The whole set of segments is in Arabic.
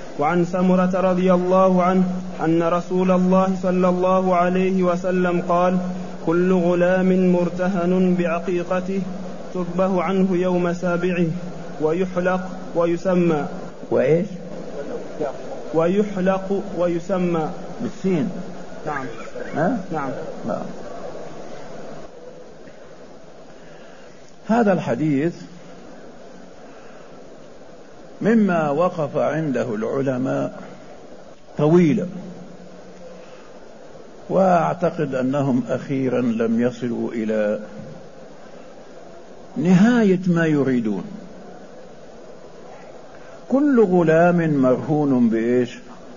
وعن سمرة رضي الله عنه أن رسول الله صلى الله عليه وسلم قال: كل غلام مرتهن بعقيقته تذبح عنه يوم سابعه ويحلق ويسمى. وإيش؟ ويحلق ويسمى بالسين. نعم. نعم. هذا الحديث مما وقف عنده العلماء طويلا، وأعتقد أنهم أخيرا لم يصلوا إلى نهاية ما يريدون. كل غلام مرهون بإيش؟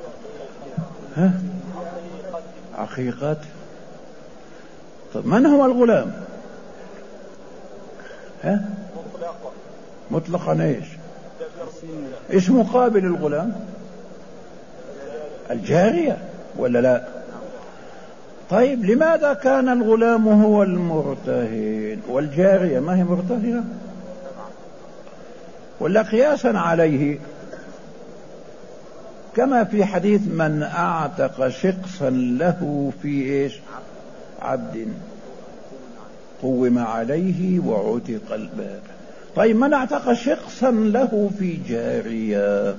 عقيقة. طب من هو الغلام؟ مطلقا ايش مقابل الغلام؟ الجارية ولا لا؟ طيب لماذا كان الغلام هو المرتهن والجارية ما هي مرتهنة؟ ولا قياسا عليه كما في حديث من اعتق شقصا له في ايش؟ عبد قوم عليه وعتق الباب. طيب من اعتق شقصا له في جارية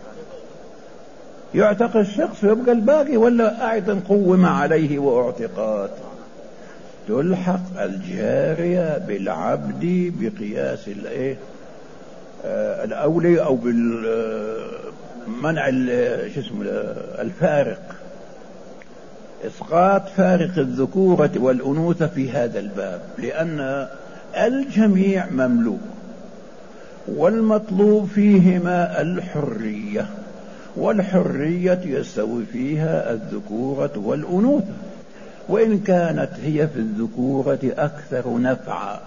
يعتق الشخص ويبقى الباقي، ولا أيضا قوم عليه واعتقات؟ تلحق الجارية بالعبد بقياس الأولي أو بالمنع الفارق، إسقاط فارق الذكورة والأنوثة في هذا الباب، لأن الجميع مملوك والمطلوب فيهما الحرية، والحرية يستوي فيها الذكورة والأنوثة، وإن كانت هي في الذكورة أكثر نفعا،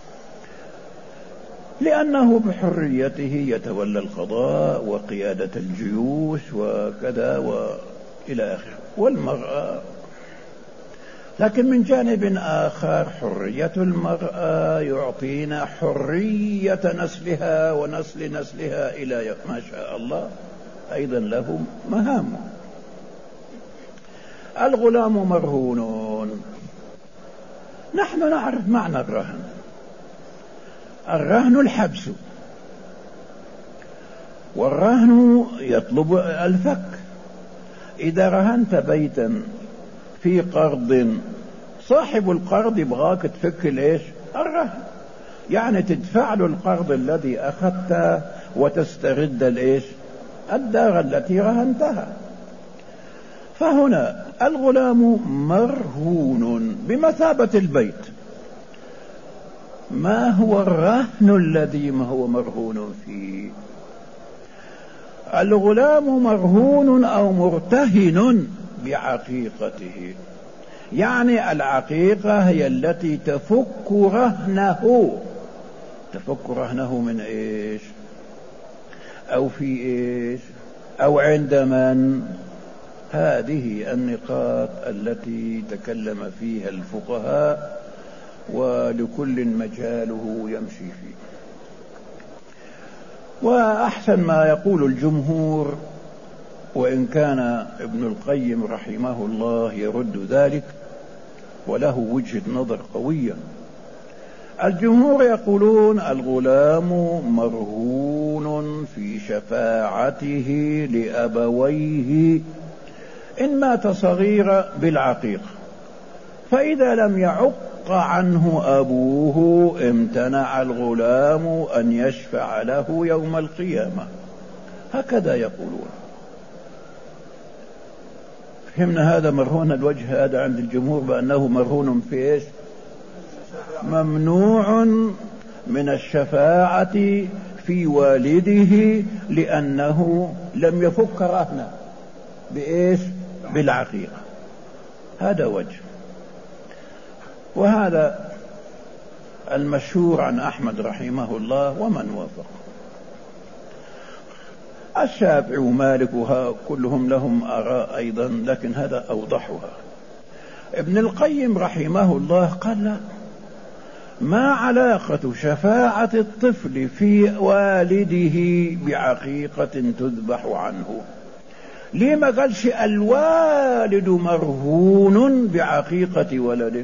لأنه بحريته يتولى القضاء وقيادة الجيوش وكذا وإلى آخره. والمرأة لكن من جانب آخر حرية المرأة يعطينا حرية نسلها ونسل نسلها إلى ما شاء الله، أيضا له مهام. الغلام مرهون. نحن نعرف معنى الرهن. الرهن الحبس، والرهن يطلب الفك. إذا رهنت بيتا في قرض، صاحب القرض يبغاك تفك الرهن، يعني تدفع له القرض الذي أخذته وتسترد الدار التي رهنتها. فهنا الغلام مرهون بمثابة البيت. ما هو الرهن الذي ما هو مرهون فيه؟ الغلام مرهون أو مرتهن بعقيقته، يعني العقيقة هي التي تفك رهنه. تفك رهنه من ايش؟ او في ايش؟ او عند من؟ هذه النقاط التي تكلم فيها الفقهاء، ولكل مجاله يمشي فيه. وأحسن ما يقول الجمهور، وإن كان ابن القيم رحمه الله يرد ذلك وله وجهة نظر قوية، الجمهور يقولون الغلام مرهون في شفاعته لأبويه إن مات صغيرا بالعقيقة، فإذا لم يعق عنه أبوه امتنع الغلام أن يشفع له يوم القيامة. هكذا يقولون. فهمنا هذا مرهون الوجه هذا عند الجمهور بأنه مرهون في ايش؟ ممنوع من الشفاعة في والده لأنه لم يفك رهنه بإيش؟ بالعقيقة. هذا وجه. وهذا المشهور عن أحمد رحمه الله ومن وافق. الشافعي ومالك كلهم لهم آراء أيضا، لكن هذا أوضحها. ابن القيم رحمه الله قال لا، ما علاقة شفاعة الطفل في والده بعقيقة تذبح عنه؟ ليه ما قالش الوالد مرهون بعقيقة ولده؟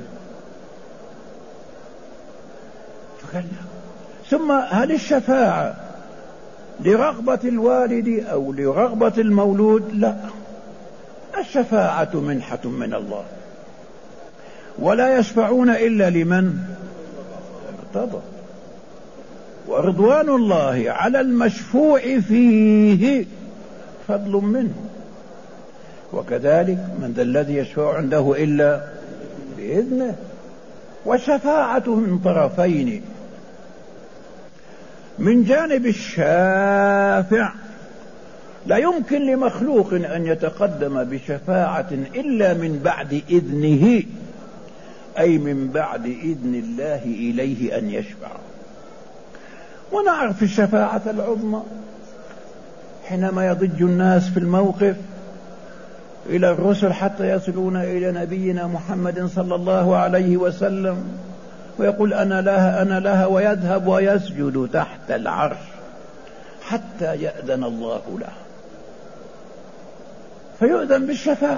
فقال ثم هل الشفاعة لرغبة الوالد أو لرغبة المولود؟ لا، الشفاعة منحة من الله، ولا يشفعون إلا لمن ارتضى، ورضوان الله على المشفوع فيه فضل منه. وكذلك من ذا الذي يشفع عنده إلا بإذنه. والشفاعة من طرفين: من جانب الشافع لا يمكن لمخلوق أن يتقدم بشفاعة إلا من بعد إذنه، أي من بعد إذن الله إليه أن يشفع. ونعرف الشفاعة العظمى حينما يضج الناس في الموقف إلى الرسل حتى يصلون إلى نبينا محمد صلى الله عليه وسلم، ويقول أنا لها أنا لها، ويذهب ويسجد تحت العرش حتى يأذن الله له، فيؤذن بالشفاعة.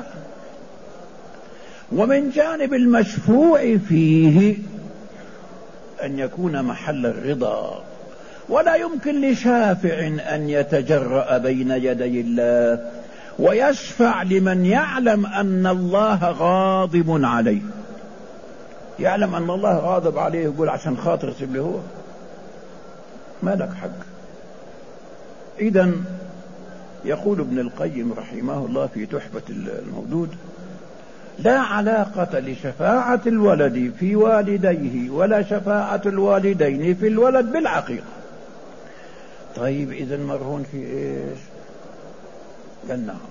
ومن جانب المشفوع فيه أن يكون محل الرضا، ولا يمكن لشافع أن يتجرأ بين يدي الله ويشفع لمن يعلم أن الله غاضب عليه. يعلم أن الله غاضب عليه يقول عشان خاطر سيب هو، ما لك حق. إذن يقول ابن القيم رحمه الله في تحفة المولود: لا علاقة لشفاعة الولد في والديه ولا شفاعة الوالدين في الولد بالعقيقة. طيب إذن مرهون في إيش؟ قال نعم،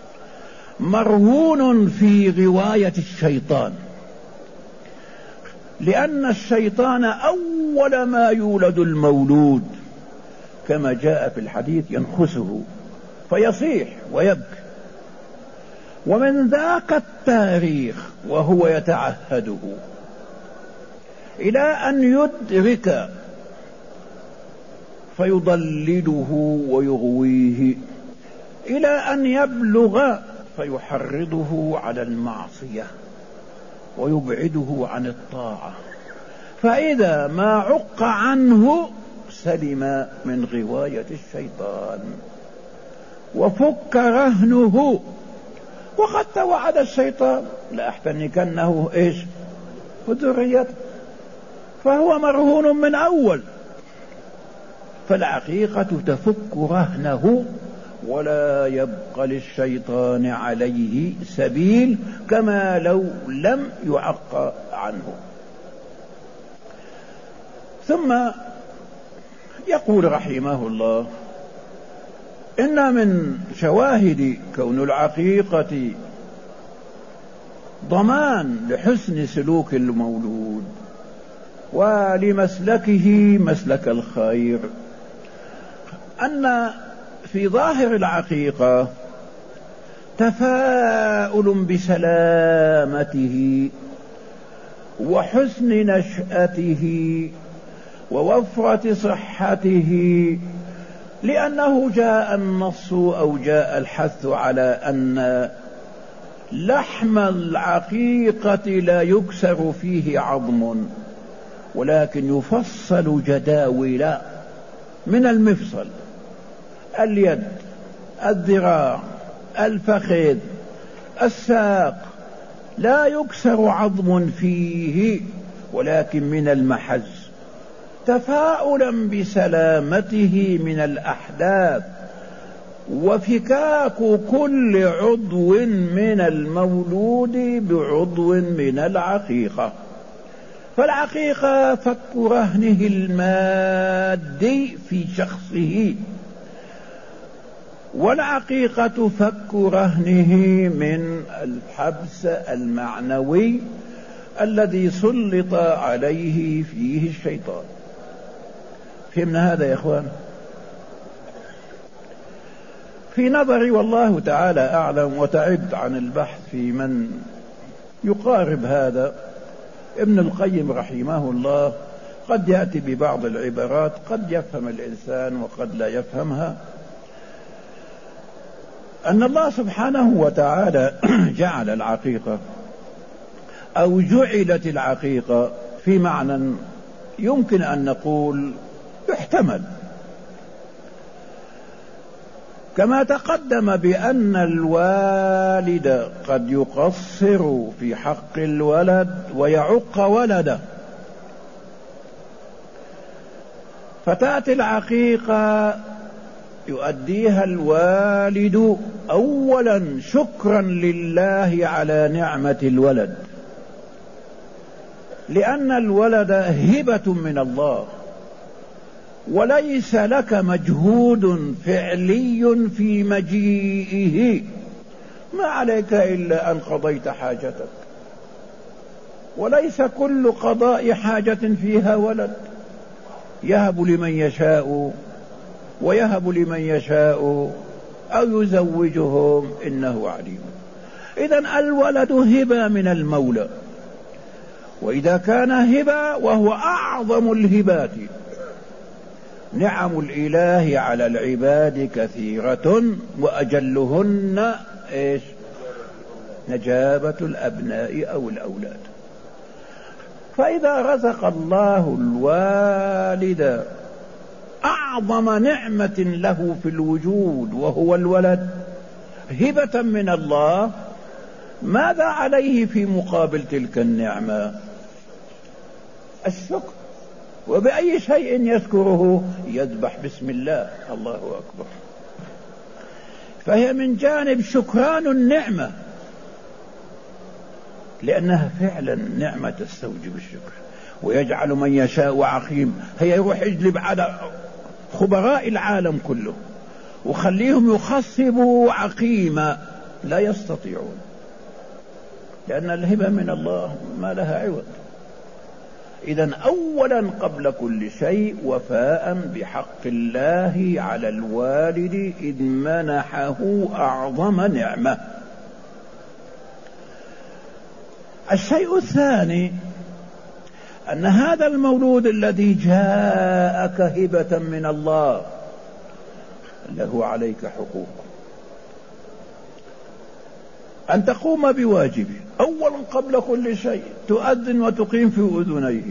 مرهون في غواية الشيطان، لأن الشيطان أول ما يولد المولود كما جاء في الحديث ينخسه فيصيح ويبكي، ومن ذاك التاريخ وهو يتعهده إلى أن يدرك فيضلله ويغويه، إلى أن يبلغ فيحرضه على المعصية ويبعده عن الطاعة، فإذا ما عق عنه سلم من غواية الشيطان وفك رهنه. وقد توعد الشيطان لأحتنكنه إيش؟ وذريته، فهو مرهون من أول. فالعقيقة تفك رهنه ولا يبقى للشيطان عليه سبيل كما لو لم يعق عنه. ثم يقول رحمه الله: إن من شواهد كون العقيقة ضمان لحسن سلوك المولود ولمسلكه مسلك الخير أن في ظاهر العقيقة تفاؤل بسلامته وحسن نشأته ووفرة صحته، لأنه جاء النص أو جاء الحث على أن لحم العقيقة لا يكسر فيه عظم، ولكن يفصل جداول من المفصل، اليد، الذراع، الفخذ، الساق، لا يكسر عظم فيه ولكن من المحز، تفاؤلا بسلامته من الأحداث وفكاك كل عضو من المولود بعضو من العقيقة. فالعقيقة فك رهنه المادي في شخصه، والعقيقة فك رهنه من الحبس المعنوي الذي سلط عليه فيه الشيطان. فهمنا هذا يا اخوان؟ في نظري والله تعالى اعلم، وتعبت عن البحث في من يقارب هذا، ابن القيم رحمه الله وقد يأتي ببعض العبارات قد يفهم الإنسان وقد لا يفهمها، أن الله سبحانه وتعالى جعل العقيقة أو جعلت العقيقة في معنى يمكن أن نقول يحتمل، كما تقدم بأن الوالد قد يقصر في حق الولد ويعق ولده، فتأتي العقيقة يؤديها الوالد أولا شكرا لله على نعمة الولد، لأن الولد هبة من الله وليس لك مجهود فعلي في مجيئه، ما عليك إلا أن قضيت حاجتك، وليس كل قضاء حاجة فيها ولد، يهب لمن يشاء ويهب لمن يشاء أو يزوجهم إنه عليم. إذن الولد هبة من المولى، وإذا كان هبة وهو أعظم الهبات، نعم الإله على العباد كثيرة وأجلهن إيش؟ نجابة الأبناء أو الأولاد. فإذا رزق الله الوالد أعظم نعمة له في الوجود وهو الولد هبة من الله، ماذا عليه في مقابل تلك النعمة؟ الشكر. وبأي شيء يذكره؟ يذبح بسم الله، الله أكبر. فهي من جانب شكران النعمة، لأنها فعلا نعمة تستوجب الشكر. ويجعل من يشاء عقيم، هي يروح يجلب على خبراء العالم كله وخليهم يخصبوا عقيما، لا يستطيعون، لأن الهبة من الله ما لها عوض. إذن أولا قبل كل شيء وفاء بحق الله على الوالد إذ منحه أعظم نعمة. الشيء الثاني أن هذا المولود الذي جاءك هبة من الله له عليك حقوق، أن تقوم بواجبه أولا قبل كل شيء، تؤذن وتقيم في أذنيه،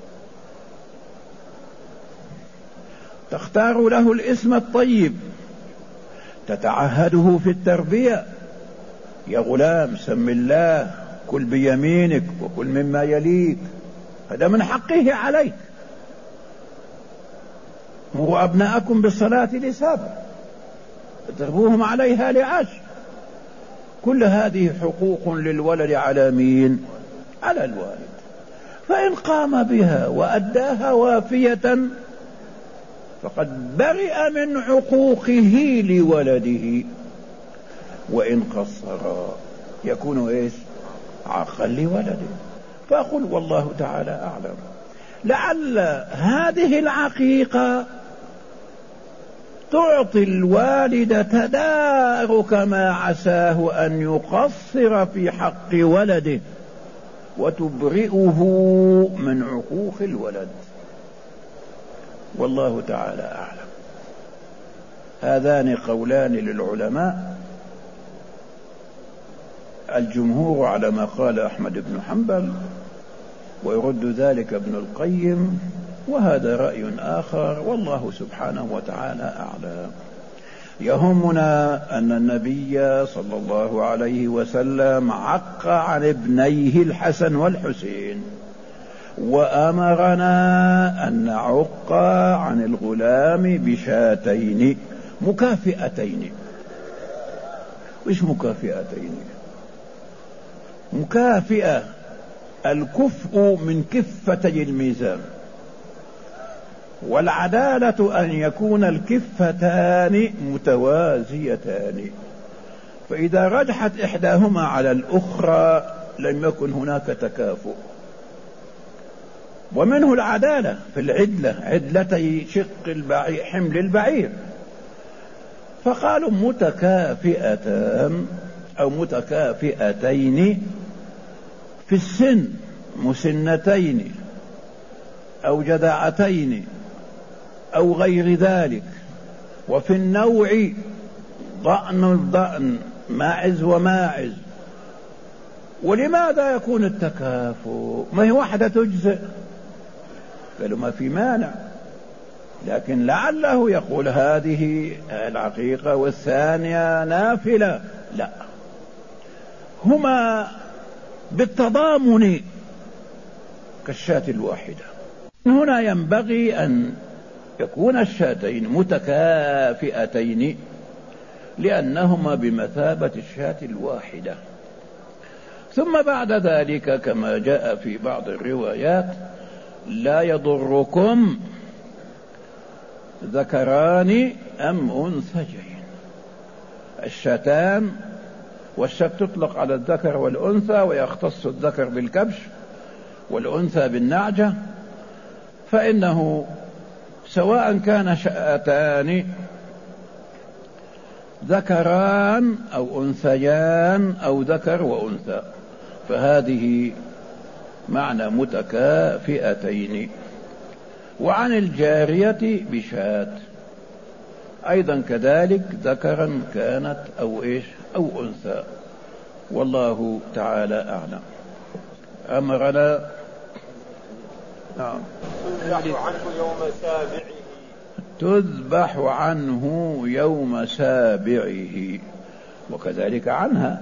تختار له الاسم الطيب، تتعهده في التربية، يا غلام سم الله، كل بيمينك وكل مما يليك، هذا من حقه عليك. مروا أبناءكم بالصلاة لسبع اضربوهم عليها لعشر. كل هذه حقوق للولد على مين؟ على الوالد. فإن قام بها وأداها وافية فقد برئ من عقوقه لولده، وإن قصر يكون إيش؟ عاقا لولده. فأقول والله تعالى أعلم، لعل هذه العقيقة تعطي الوالد تدارك ما عساه أن يقصر في حق ولده وتبرئه من عقوق الولد، والله تعالى أعلم. هذان قولان للعلماء، الجمهور على ما قال أحمد بن حنبل ويرد ذلك ابن القيم، وهذا رأي آخر والله سبحانه وتعالى أعلم. يهمنا أن النبي صلى الله عليه وسلم عق عن ابنيه الحسن والحسين، وأمرنا أن نعق عن الغلام بشاتين مكافئتين. وإيش مكافئتين؟ مكافئة الكفء من كفتي الميزان، والعدالة أن يكون الكفتان متوازيتان، فإذا رجحت إحداهما على الأخرى لم يكن هناك تكافؤ. ومنه العدالة في العدلة، عدلتي شق البعير حمل البعير، فقالوا متكافئتان أو متكافئتين في السن، مسنتين، أو جذعتين أو غير ذلك. وفي النوع ضأن ماعز وماعز. ولماذا يكون التكافؤ؟ ما هي واحدة تجزئ، قالوا ما في مانع، لكن لعله يقول هذه العقيقة والثانية نافلة. لا، هما بالتضامن كالشاة الواحدة. هنا ينبغي أن يكون الشاتين متكافئتين لأنهما بمثابة الشاة الواحدة. ثم بعد ذلك كما جاء في بعض الروايات: لا يضركم ذكران أم أنثيين. الشاتان، والشاة تطلق على الذكر والأنثى، ويختص الذكر بالكبش والأنثى بالنعجة، فإنه سواء كان شاتان ذكران أو أنثيان أو ذكر وأنثى، فهذه معنى متكافئتين. وعن الجارية بشاة أيضا كذلك، ذكرا كانت أو أو أنثى، والله تعالى أعلم. أمرنا تذبح عنه يوم سابعه، وكذلك عنها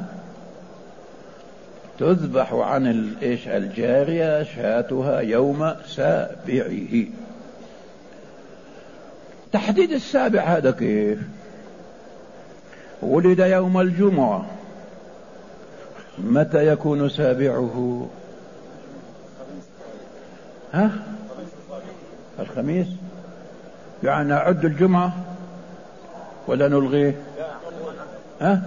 تذبح عن الجارية شاتها يوم سابعه. تحديد السابع هذا كيف؟ ولد يوم الجمعة، متى يكون سابعه؟ الخميس. يعني نعد الجمعة ولا نلغيه؟ ايش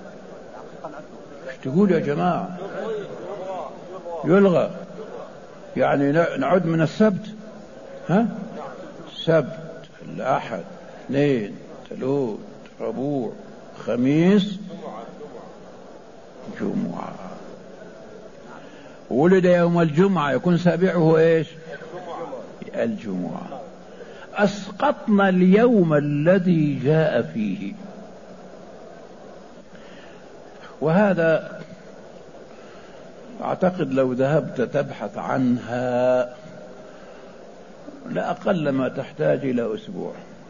تقول يا جماعة؟ يلغى، يعني نعد من السبت. السبت، الأحد، اثنين، ثلاث، ربوع، خميس، جمعة. ولد يوم الجمعة يكون سابعه الجمعة. أسقطنا اليوم الذي جاء فيه. وهذا أعتقد لو ذهبت تبحث عنها لأقل ما تحتاج إلى أسبوع،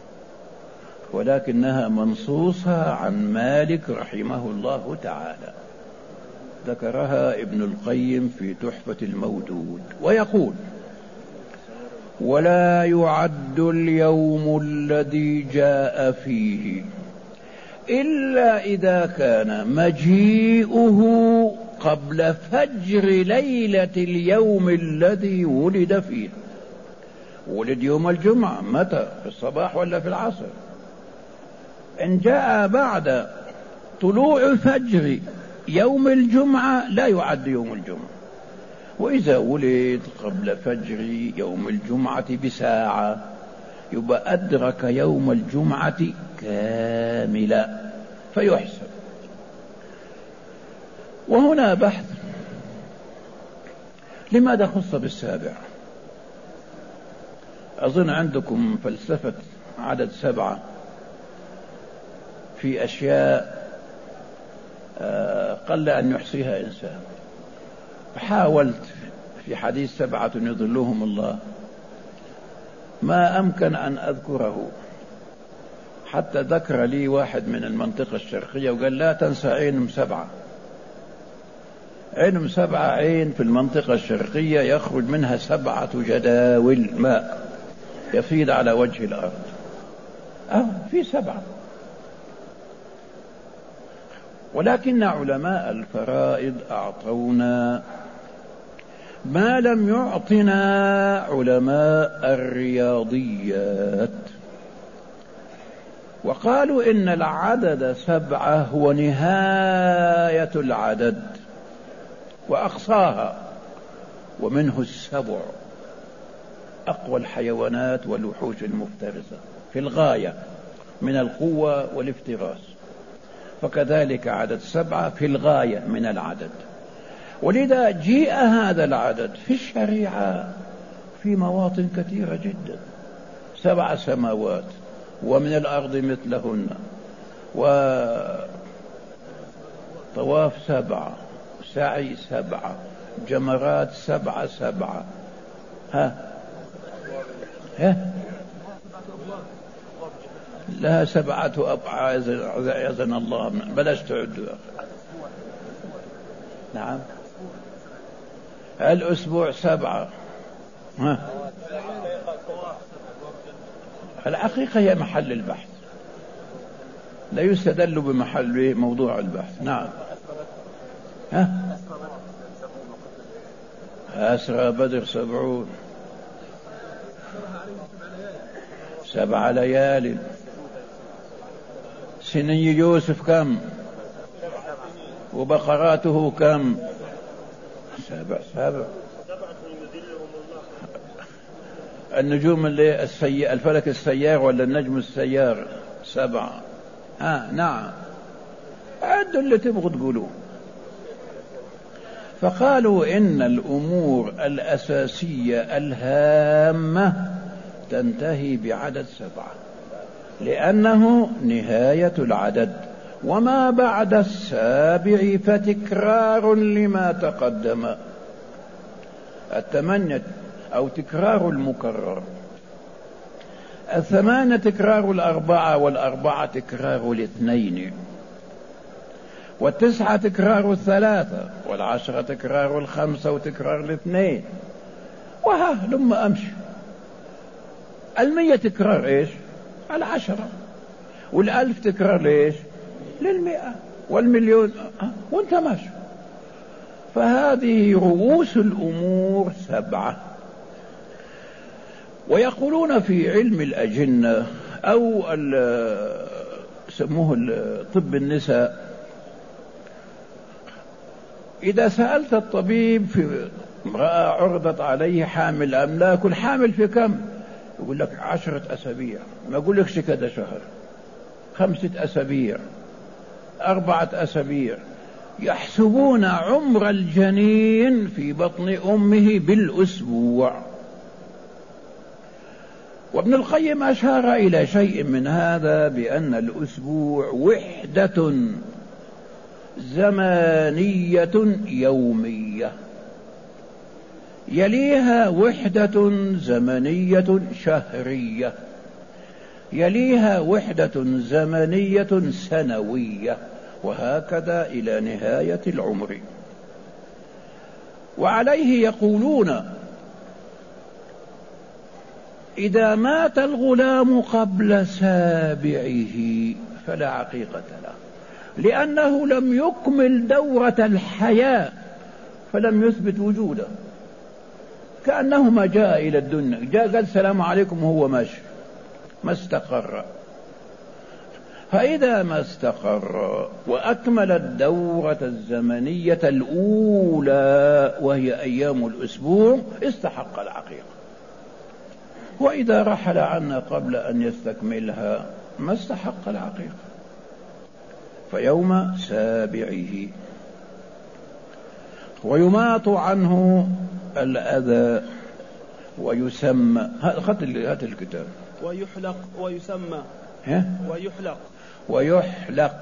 ولكنها منصوصة عن مالك رحمه الله تعالى، ذكرها ابن القيم في تحفة المودود، ويقول: ولا يعد اليوم الذي جاء فيه إلا إذا كان مجيئه قبل فجر ليلة اليوم الذي ولد فيه. ولد يوم الجمعة، متى؟ في الصباح ولا في العصر؟ إن جاء بعد طلوع فجر يوم الجمعة لا يعد يوم الجمعة. وإذا ولد قبل فجر يوم الجمعة بساعة يبقى أدرك يوم الجمعة كاملا فيحسب. وهنا بحث: لماذا خص بالسابع؟ أظن عندكم فلسفة عدد 7 في أشياء قل أن يحصيها إنسان. حاولت في حديث 7 يظلهم الله ما أمكن أن أذكره، حتى ذكر لي واحد من المنطقة الشرقية وقال: لا تنسى عين 7. عين 7 عين في المنطقة الشرقية يخرج منها 7 جداول ماء يفيض على وجه الأرض. في 7. ولكن علماء الفرائض أعطونا ما لم يعطنا علماء الرياضيات، وقالوا إن العدد 7 هو نهاية العدد وأقصاها، ومنه السبع أقوى الحيوانات والوحوش المفترسة في الغاية من القوة والافتراس، فكذلك عدد 7 في الغاية من العدد. ولذا جيء هذا العدد في الشريعة في مواطن كثيرة جدا. 7 سماوات ومن الأرض مثلهن، وطواف 7، سعي 7، جمرات 7. ها لها 7 أبعاد يزن الله، بلاش تعدوا. نعم الأسبوع 7. الحقيقة هي محل البحث، لا يستدل بمحل موضوع البحث. نعم أسرى بدر 70، 7 ليال. سني يوسف كم؟ وبقراته كم؟ 7. النجوم اللي الفلك السيار ولا النجم السيار 7. نعم عدوا اللي تبغوا تقولوه. فقالوا إن الأمور الأساسية الهامة تنتهي بعدد 7، لأنه نهاية العدد، وما بعد 7 فتكرار لما تقدم. 8 أو تكرار المكرر، 8 تكرار 4، وال4 تكرار 2، وال9 تكرار 3، وال10 تكرار 5 وتكرار 2. وها لما أمشي 100 تكرار إيش؟ 10، وال1000 تكرار ليش؟ 100، والمليون وانت ماشي. فهذه رؤوس الأمور 7. ويقولون في علم الأجنة أو سموه طب النساء، إذا سألت الطبيب في امرأة عرضت عليه حامل أم لا، كل حامل في كم؟ يقول لك 10 أسابيع، ما يقول لك كذا شهر، 5 أسابيع، 4 أسابيع. يحسبون عمر الجنين في بطن أمه بالأسبوع. وابن القيم أشار إلى شيء من هذا بأن الأسبوع وحدة زمانية يومية، يليها وحدة زمنية شهرية، يليها وحدة زمنية سنوية، وهكذا إلى نهاية العمر. وعليه يقولون إذا مات الغلام قبل 7 فلا عقيقة له، لأنه لم يكمل دورة الحياة فلم يثبت وجوده، كأنه ما جاء إلى الدنيا، جاء قال السلام عليكم وهو ماشي، ما استقر. فإذا ما استقر وأكمل الدورة الزمنية الأولى وهي أيام الأسبوع استحق العقيقة. وإذا رحل عنا قبل أن يستكملها ما استحق العقيقة، فيوم 7. ويماط عنه الأذى ويسمى، هات الكتاب، ويحلق ويسمى، ويحلق.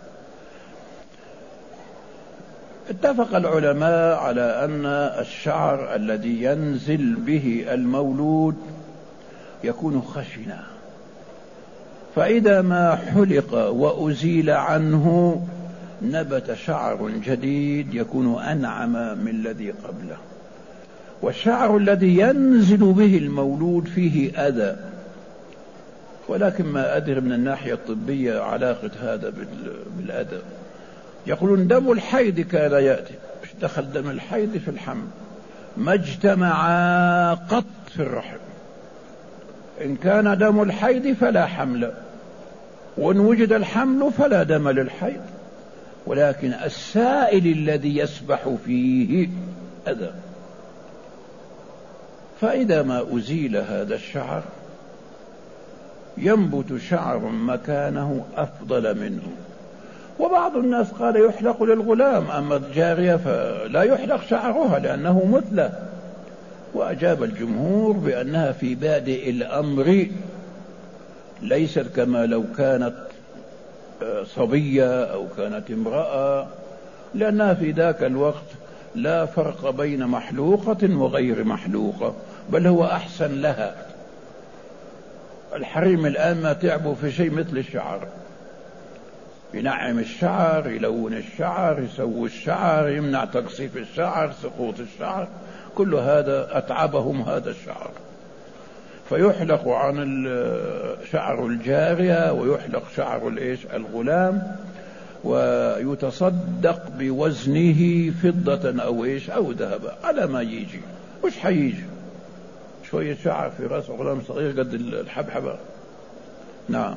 اتفق العلماء على أن الشعر الذي ينزل به المولود يكون خشنا، فإذا ما حلق وأزيل عنه نبت شعر جديد يكون أنعم من الذي قبله. والشعر الذي ينزل به المولود فيه أذى، ولكن ما أدري من الناحية الطبية علاقة هذا بالأذى. يقولون دم الحيض كان يأتي، دخل دم الحيض في الحمل، ما اجتمعا قط في الرحم. إن كان دم الحيض فلا حمل، وإن وجد الحمل فلا دم للحيض، ولكن السائل الذي يسبح فيه أذى. فإذا ما أزيل هذا الشعر ينبت شعر مكانه أفضل منه. وبعض الناس قال يحلق للغلام، أما الجارية فلا يحلق شعرها لأنه مثلى، وأجاب الجمهور بأنها في بادئ الأمر، ليست كما لو كانت صبية أو كانت امرأة، لأنها في ذاك الوقت لا فرق بين محلوقة وغير محلوقة، بل هو أحسن لها. الحريم الآن ما تعبوا في شيء مثل الشعر، ينعم الشعر، يلون الشعر، يسوي الشعر، يمنع تقصيف الشعر، سقوط الشعر، كل هذا أتعبهم هذا الشعر. فيحلق عن شعر الجارية ويحلق شعر الغلام، ويتصدق بوزنه فضة أو أو ذهب على ما يجي. وش حيجي؟ شوية شعر في رأس غلام صغير قد الحبحبة. نعم.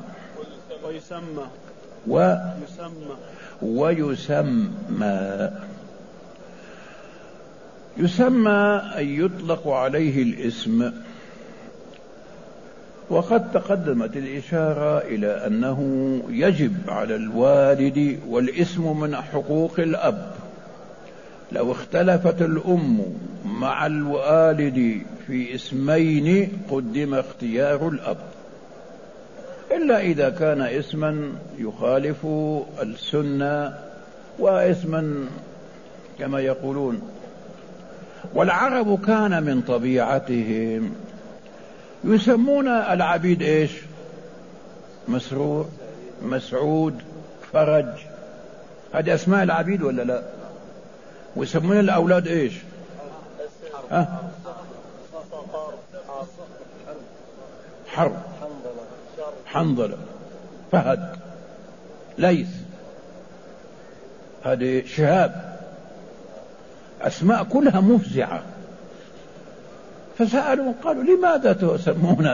ويسمى أن يطلق عليه الاسم. وقد تقدمت الإشارة إلى أنه يجب على الوالد، والاسم من حقوق الأب، لو اختلفت الأم مع الوالد في اسمين قدم اختيار الأب، إلا إذا كان اسما يخالف السنة واسما كما يقولون. والعرب كان من طبيعتهم يسمون العبيد مسرور، مسعود، فرج، هذه أسماء العبيد ولا لا؟ ويسمون الأولاد حرب، حنظلة، فهد، ليث، هذه شهاب، أسماء كلها مفزعة. فسألوا قالوا لماذا تسمون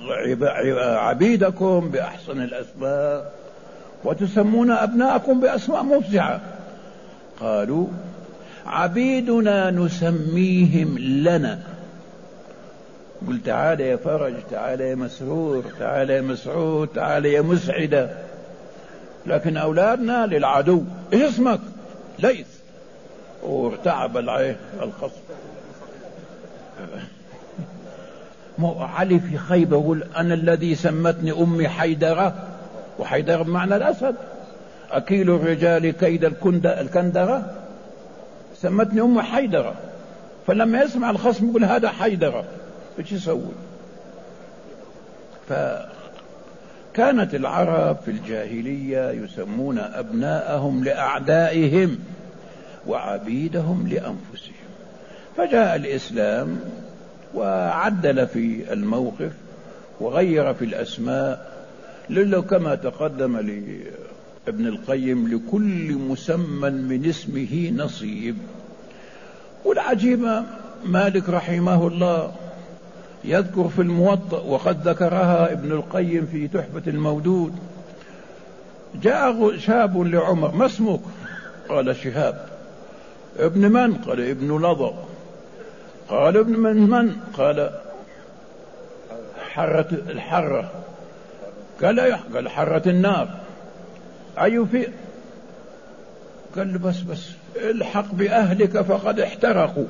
عبيدكم بأحسن الأسماء وتسمون أبناءكم بأسماء مفزعة؟ قالوا عبيدنا نسميهم لنا، قل تعال يا فرج، تعال يا مسرور، تعال يا مسعود، تعال يا مسعدة، لكن أولادنا للعدو. إيش اسمك؟ ليث. وارتعب الخصم. علي في خيبة يقول أنا الذي سمتني أمي حيدرة، وحيدرة بمعنى الأسد، أكيل الرجال كيد الكندرة، سمتني أمي حيدرة. فلما يسمع الخصم يقول هذا حيدرة، ايش يسوي؟ فكانت العرب في الجاهلية يسمون أبناءهم لأعدائهم وعبيدهم لأنفسهم. فجاء الإسلام وعدل في الموقف وغير في الأسماء، لأنه كما تقدم لابن القيم لكل مسمى من اسمه نصيب. والعجيب مالك رحمه الله يذكر في الموطأ، وقد ذكرها ابن القيم في تحفة المودود، جاء شاب لعمر ما اسمك؟ قال شهاب. ابن من؟ قال ابن لظى. قال ابن من؟ قال حرة الحرة. قال حرة النار. أي في؟ قال بس الحق بأهلك فقد احترقوا.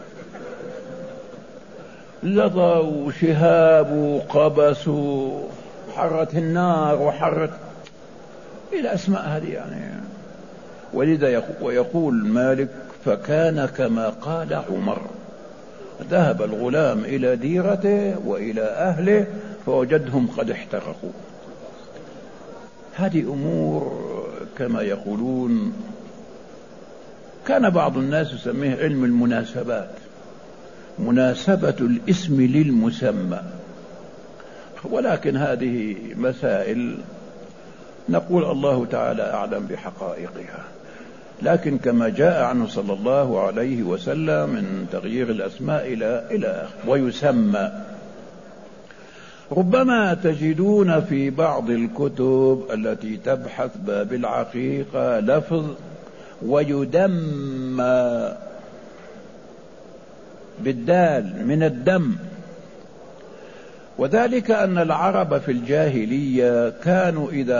لظى وشهاب وقبس وحرة النار وحرة الأسماء هذه يعني. ولذا ويقول مالك فكان كما قال عمر، ذهب الغلام إلى ديرته وإلى أهله فوجدهم قد احترقوا. هذه أمور كما يقولون. كان بعض الناس يسميه علم المناسبات، مناسبة الاسم للمسمى، ولكن هذه مسائل نقول الله تعالى أعلم بحقائقها. لكن كما جاء عنه صلى الله عليه وسلم من تغيير الأسماء إلى ويسمى. ربما تجدون في بعض الكتب التي تبحث باب العقيقة لفظ ويدمى بالدال من الدم، وذلك أن العرب في الجاهلية كانوا إذا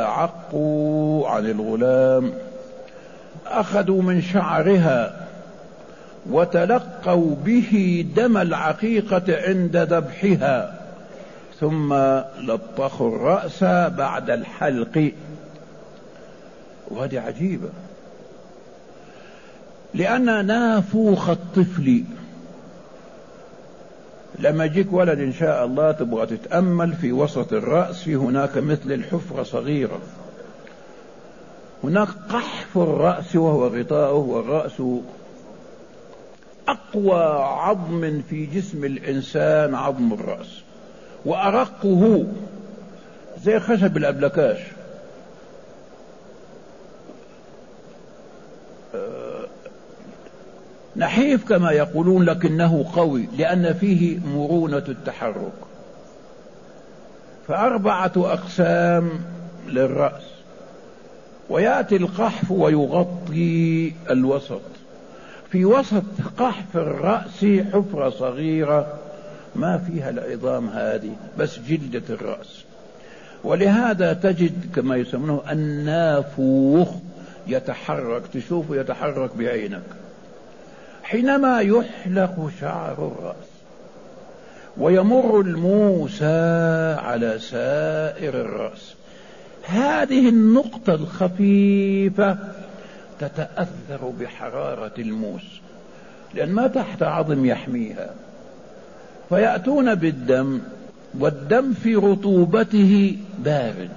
عقوا عن الغلام أخذوا من شعرها وتلقوا به دم العقيقة عند ذبحها، ثم لطخوا الرأس بعد الحلق. وهذه عجيبة، لأن نافوخ الطفل لما يجيك ولد إن شاء الله تبغى تتأمل في وسط الرأس، في هناك مثل الحفرة صغيرة، هناك قحف الرأس وهو غطاؤه، والرأس أقوى عظم في جسم الإنسان عظم الرأس، وأرقه زي خشب الأبلكاش. نحيف كما يقولون لكنه قوي، لأن فيه مرونة التحرك. فأربعة أقسام للرأس، ويأتي القحف ويغطي الوسط. في وسط قحف الرأس حفرة صغيرة ما فيها العظام هذه، بس جلدة الرأس. ولهذا تجد كما يسمونه النافوخ يتحرك، تشوفه يتحرك بعينك حينما يحلق شعر الرأس ويمر الموسى على سائر الرأس. هذه النقطة الخفيفة تتأثر بحرارة الموس، لأن ما تحت عظم يحميها، فيأتون بالدم، والدم في رطوبته بارد،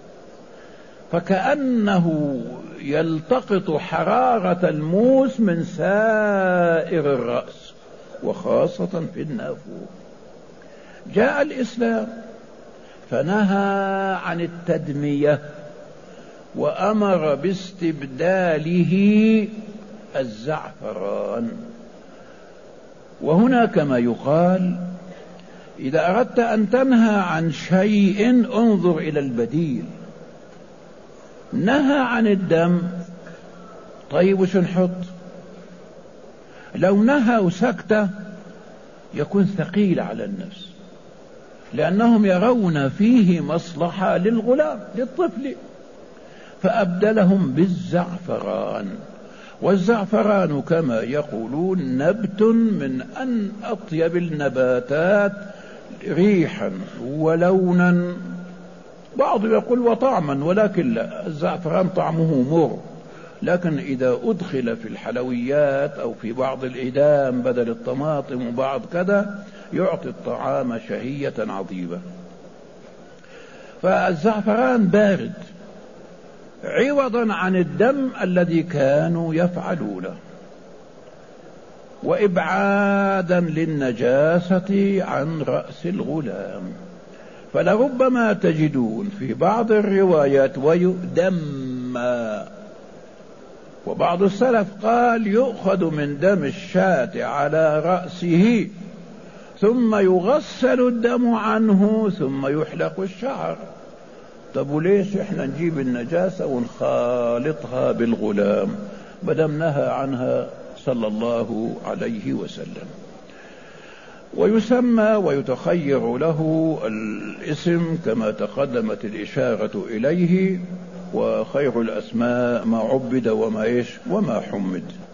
فكأنه يلتقط حرارة الموس من سائر الرأس، وخاصة في النافوخ. جاء الإسلام فنهى عن التدمية، وأمر باستبداله الزعفران. وهنا كما يقال إذا أردت أن تنهى عن شيء انظر إلى البديل. نهى عن الدم، طيب وش نحط؟ لو نهى وسكت يكون ثقيل على النفس، لأنهم يرون فيه مصلحة للغلام للطفل، فأبدلهم بالزعفران. والزعفران كما يقولون نبت من أن أطيب النباتات ريحا ولونا، بعض يقول وطعما، ولكن لا، الزعفران طعمه مر، لكن إذا أدخل في الحلويات أو في بعض الإدام بدل الطماطم وبعض كذا يعطي الطعام شهية عظيمة. فالزعفران بارد عوضا عن الدم الذي كانوا يفعلونه، وإبعادا للنجاسة عن رأس الغلام. فلربما تجدون في بعض الروايات ويدم، وبعض السلف قال يؤخذ من دم الشاة على رأسه ثم يغسل الدم عنه ثم يحلق الشعر. طب وليش احنا نجيب النجاسة ونخالطها بالغلام بدم نهى عنها صلى الله عليه وسلم؟ ويسمى ويتخير له الاسم كما تقدمت الإشارة إليه، وخير الأسماء ما عبد وما حمد.